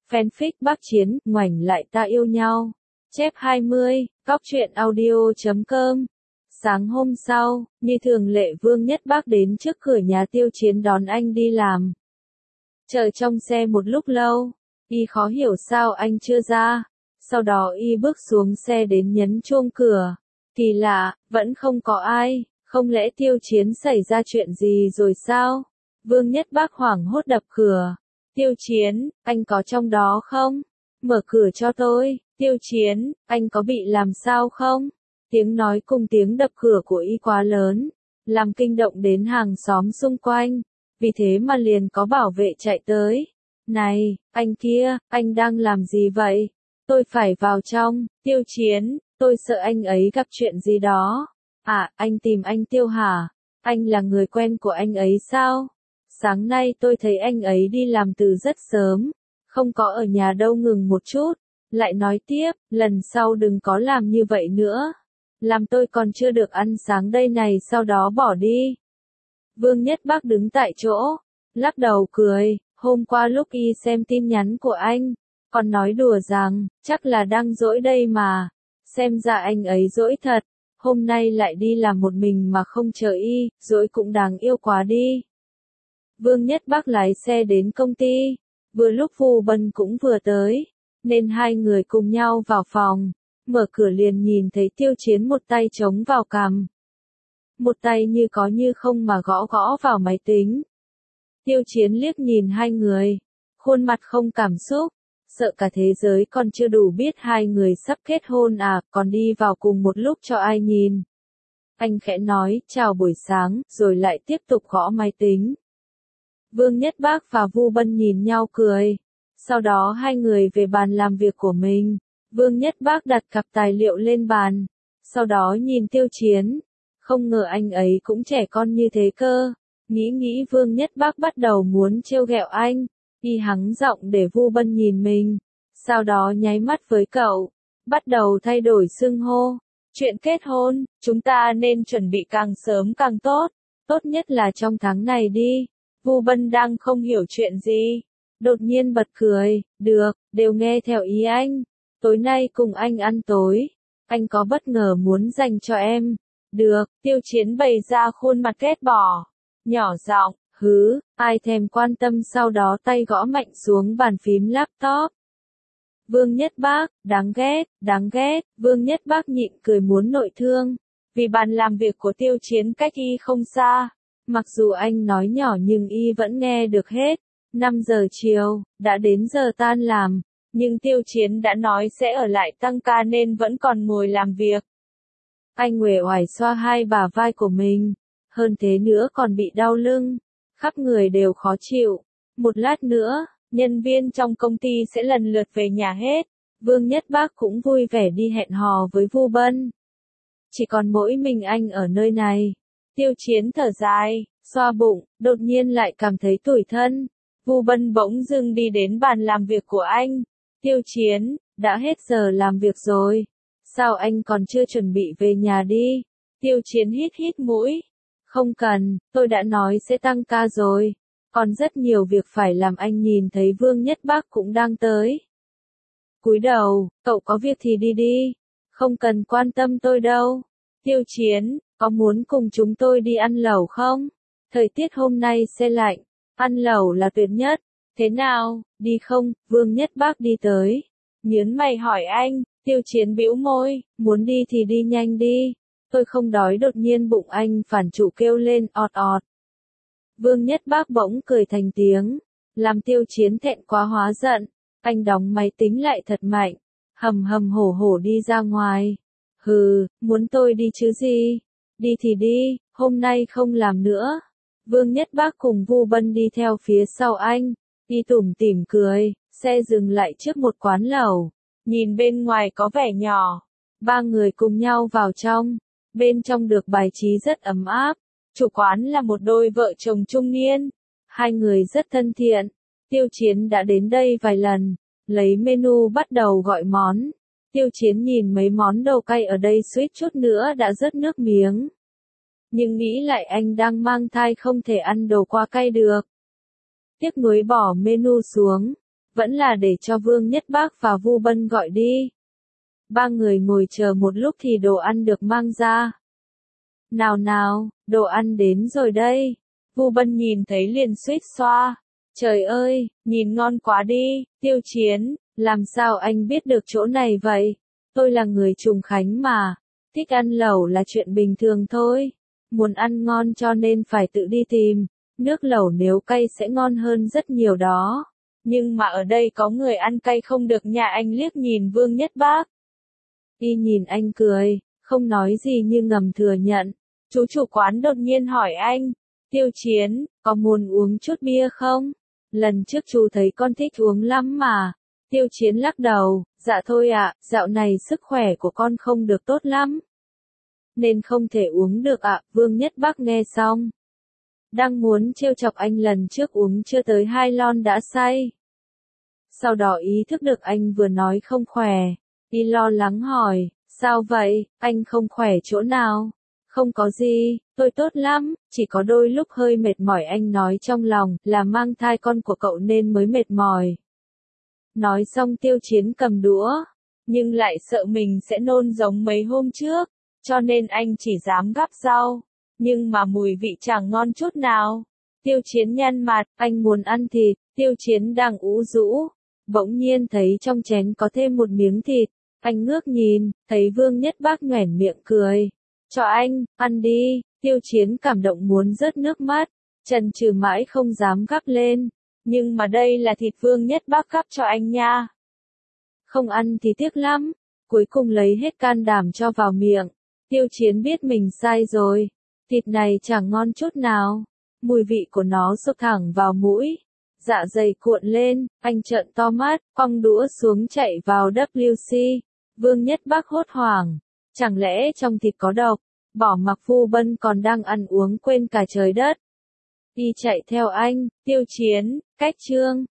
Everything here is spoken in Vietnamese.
Fanfic Bác Chiến, ngoảnh lại ta yêu nhau. Chép 20, cóc truyện audio.com. Sáng hôm sau, như thường lệ Vương Nhất Bác đến trước cửa nhà Tiêu Chiến đón anh đi làm. Chờ trong xe một lúc lâu, y khó hiểu sao anh chưa ra. Sau đó y bước xuống xe đến nhấn chuông cửa. Kỳ lạ, vẫn không có ai, không lẽ Tiêu Chiến xảy ra chuyện gì rồi sao? Vương Nhất Bác hoảng hốt đập cửa. Tiêu Chiến, anh có trong đó không? Mở cửa cho tôi. Tiêu Chiến, anh có bị làm sao không? Tiếng nói cùng tiếng đập cửa của y quá lớn, làm kinh động đến hàng xóm xung quanh. Vì thế mà liền có bảo vệ chạy tới. Này, anh kia, anh đang làm gì vậy? Tôi phải vào trong. Tiêu Chiến, tôi sợ anh ấy gặp chuyện gì đó. À, anh tìm anh Tiêu hả? Anh là người quen của anh ấy sao? Sáng nay tôi thấy anh ấy đi làm từ rất sớm, không có ở nhà đâu. Ngừng một chút, lại nói tiếp, lần sau đừng có làm như vậy nữa. Làm tôi còn chưa được ăn sáng đây này, sau đó bỏ đi. Vương Nhất Bác đứng tại chỗ, lắc đầu cười, hôm qua lúc y xem tin nhắn của anh, còn nói đùa rằng, chắc là đang dỗi đây mà. Xem ra anh ấy dỗi thật, hôm nay lại đi làm một mình mà không chờ y, dỗi cũng đáng yêu quá đi. Vương Nhất Bác lái xe đến công ty, vừa lúc Vu Bân cũng vừa tới, nên hai người cùng nhau vào phòng, mở cửa liền nhìn thấy Tiêu Chiến một tay chống vào cằm, một tay như có như không mà gõ gõ vào máy tính. Tiêu Chiến liếc nhìn hai người, khuôn mặt không cảm xúc, sợ cả thế giới còn chưa đủ biết hai người sắp kết hôn à, còn đi vào cùng một lúc cho ai nhìn. Anh khẽ nói, chào buổi sáng, rồi lại tiếp tục gõ máy tính. Vương Nhất Bác và Vu Bân nhìn nhau cười. Sau đó hai người về bàn làm việc của mình. Vương Nhất Bác đặt cặp tài liệu lên bàn. Sau đó nhìn Tiêu Chiến. Không ngờ anh ấy cũng trẻ con như thế cơ. Nghĩ Vương Nhất Bác bắt đầu muốn trêu ghẹo anh. Y hắng giọng để Vu Bân nhìn mình. Sau đó nháy mắt với cậu. Bắt đầu thay đổi xưng hô. Chuyện kết hôn, chúng ta nên chuẩn bị càng sớm càng tốt. Tốt nhất là trong tháng này đi. Vu Bân đang không hiểu chuyện gì, đột nhiên bật cười, được, đều nghe theo ý anh. Tối nay cùng anh ăn tối, anh có bất ngờ muốn dành cho em. Được, Tiêu Chiến bày ra khuôn mặt ghét bỏ, nhỏ giọng, hứ, ai thèm quan tâm. Sau đó tay gõ mạnh xuống bàn phím laptop. Vương Nhất Bác, đáng ghét, Vương Nhất Bác nhịn cười muốn nội thương, vì bàn làm việc của Tiêu Chiến cách y không xa. Mặc dù anh nói nhỏ nhưng y vẫn nghe được hết. 5 giờ chiều, đã đến giờ tan làm, nhưng Tiêu Chiến đã nói sẽ ở lại tăng ca nên vẫn còn ngồi làm việc. Anh uể oải xoa hai bả vai của mình, hơn thế nữa còn bị đau lưng, khắp người đều khó chịu. Một lát nữa, nhân viên trong công ty sẽ lần lượt về nhà hết. Vương Nhất Bác cũng vui vẻ đi hẹn hò với Vu Bân. Chỉ còn mỗi mình anh ở nơi này. Tiêu Chiến thở dài, xoa bụng, đột nhiên lại cảm thấy tủi thân. Vu Bân bỗng dưng đi đến bàn làm việc của anh. Tiêu Chiến, đã hết giờ làm việc rồi. Sao anh còn chưa chuẩn bị về nhà đi? Tiêu Chiến hít mũi. Không cần, tôi đã nói sẽ tăng ca rồi. Còn rất nhiều việc phải làm. Anh nhìn thấy Vương Nhất Bác cũng đang tới. Cúi đầu, cậu có việc thì đi đi. Không cần quan tâm tôi đâu. Tiêu Chiến, có muốn cùng chúng tôi đi ăn lẩu không? Thời tiết hôm nay se lạnh, ăn lẩu là tuyệt nhất. Thế nào, đi không? Vương Nhất Bác đi tới, nhướng mày hỏi anh. Tiêu Chiến bĩu môi, muốn đi thì đi nhanh đi. Tôi không đói. Đột nhiên bụng anh phản trụ kêu lên ọt ọt. Vương Nhất Bác bỗng cười thành tiếng, làm Tiêu Chiến thẹn quá hóa giận. Anh đóng máy tính lại thật mạnh, hầm hổ đi ra ngoài. Hừ, muốn tôi đi chứ gì? Đi thì đi, hôm nay không làm nữa. Vương Nhất Bác cùng Vu Bân đi theo phía sau anh, đi tủm tỉm cười, xe dừng lại trước một quán lẩu. Nhìn bên ngoài có vẻ nhỏ, ba người cùng nhau vào trong. Bên trong được bài trí rất ấm áp. Chủ quán là một đôi vợ chồng trung niên. Hai người rất thân thiện. Tiêu Chiến đã đến đây vài lần, lấy menu bắt đầu gọi món. Tiêu Chiến nhìn mấy món đồ cay ở đây suýt chút nữa đã rớt nước miếng. Nhưng nghĩ lại anh đang mang thai không thể ăn đồ quá cay được. Tiếc nuối bỏ menu xuống. vẫn là để cho Vương Nhất Bác và Vu Bân gọi đi. Ba người ngồi chờ một lúc thì đồ ăn được mang ra. Nào nào, đồ ăn đến rồi đây. Vu Bân nhìn thấy liền suýt xoa. Trời ơi, nhìn ngon quá đi, Tiêu Chiến, làm sao anh biết được chỗ này vậy? Tôi là người Trùng Khánh mà, thích ăn lẩu là chuyện bình thường thôi. Muốn ăn ngon cho nên phải tự đi tìm, nước lẩu nếu cay sẽ ngon hơn rất nhiều đó. Nhưng mà ở đây có người ăn cay không được nha. Anh liếc nhìn Vương Nhất Bác. Y nhìn anh cười, không nói gì nhưng ngầm thừa nhận. Chú chủ quán đột nhiên hỏi anh, Tiêu Chiến, có muốn uống chút bia không? Lần trước chú thấy con thích uống lắm mà. Tiêu Chiến lắc đầu, dạ thôi ạ, dạo này sức khỏe của con không được tốt lắm. Nên không thể uống được ạ. Vương Nhất Bác nghe xong. Đang muốn trêu chọc anh lần trước uống chưa tới 2 lon đã say. Sau đó ý thức được anh vừa nói không khỏe. Y lo lắng hỏi, sao vậy, anh không khỏe chỗ nào? Không có gì, tôi tốt lắm, chỉ có đôi lúc hơi mệt mỏi. Anh nói trong lòng là mang thai con của cậu nên mới mệt mỏi. Nói xong Tiêu Chiến cầm đũa, nhưng lại sợ mình sẽ nôn giống mấy hôm trước, cho nên anh chỉ dám gắp rau, nhưng mà mùi vị chẳng ngon chút nào. Tiêu Chiến nhăn mặt, anh muốn ăn thịt. Tiêu Chiến đang ú rũ, bỗng nhiên thấy trong chén có thêm một miếng thịt. Anh ngước nhìn, thấy Vương Nhất Bác nhoẻn miệng cười. Cho anh, ăn đi. Tiêu Chiến cảm động muốn rớt nước mắt, chần chừ mãi không dám gắp lên. Nhưng mà đây là thịt Vương Nhất Bác gắp cho anh nha. Không ăn thì tiếc lắm. Cuối cùng lấy hết can đảm cho vào miệng. Tiêu Chiến biết mình sai rồi. Thịt này chẳng ngon chút nào. Mùi vị của nó xộc thẳng vào mũi. Dạ dày cuộn lên, anh trợn to mắt, quăng đũa xuống chạy vào WC. Vương Nhất Bác hốt hoảng. Chẳng lẽ trong thịt có độc? Bỏ mặc Vu Bân còn đang ăn uống quên cả trời đất. Y chạy theo anh, Tiêu Chiến, cách chương.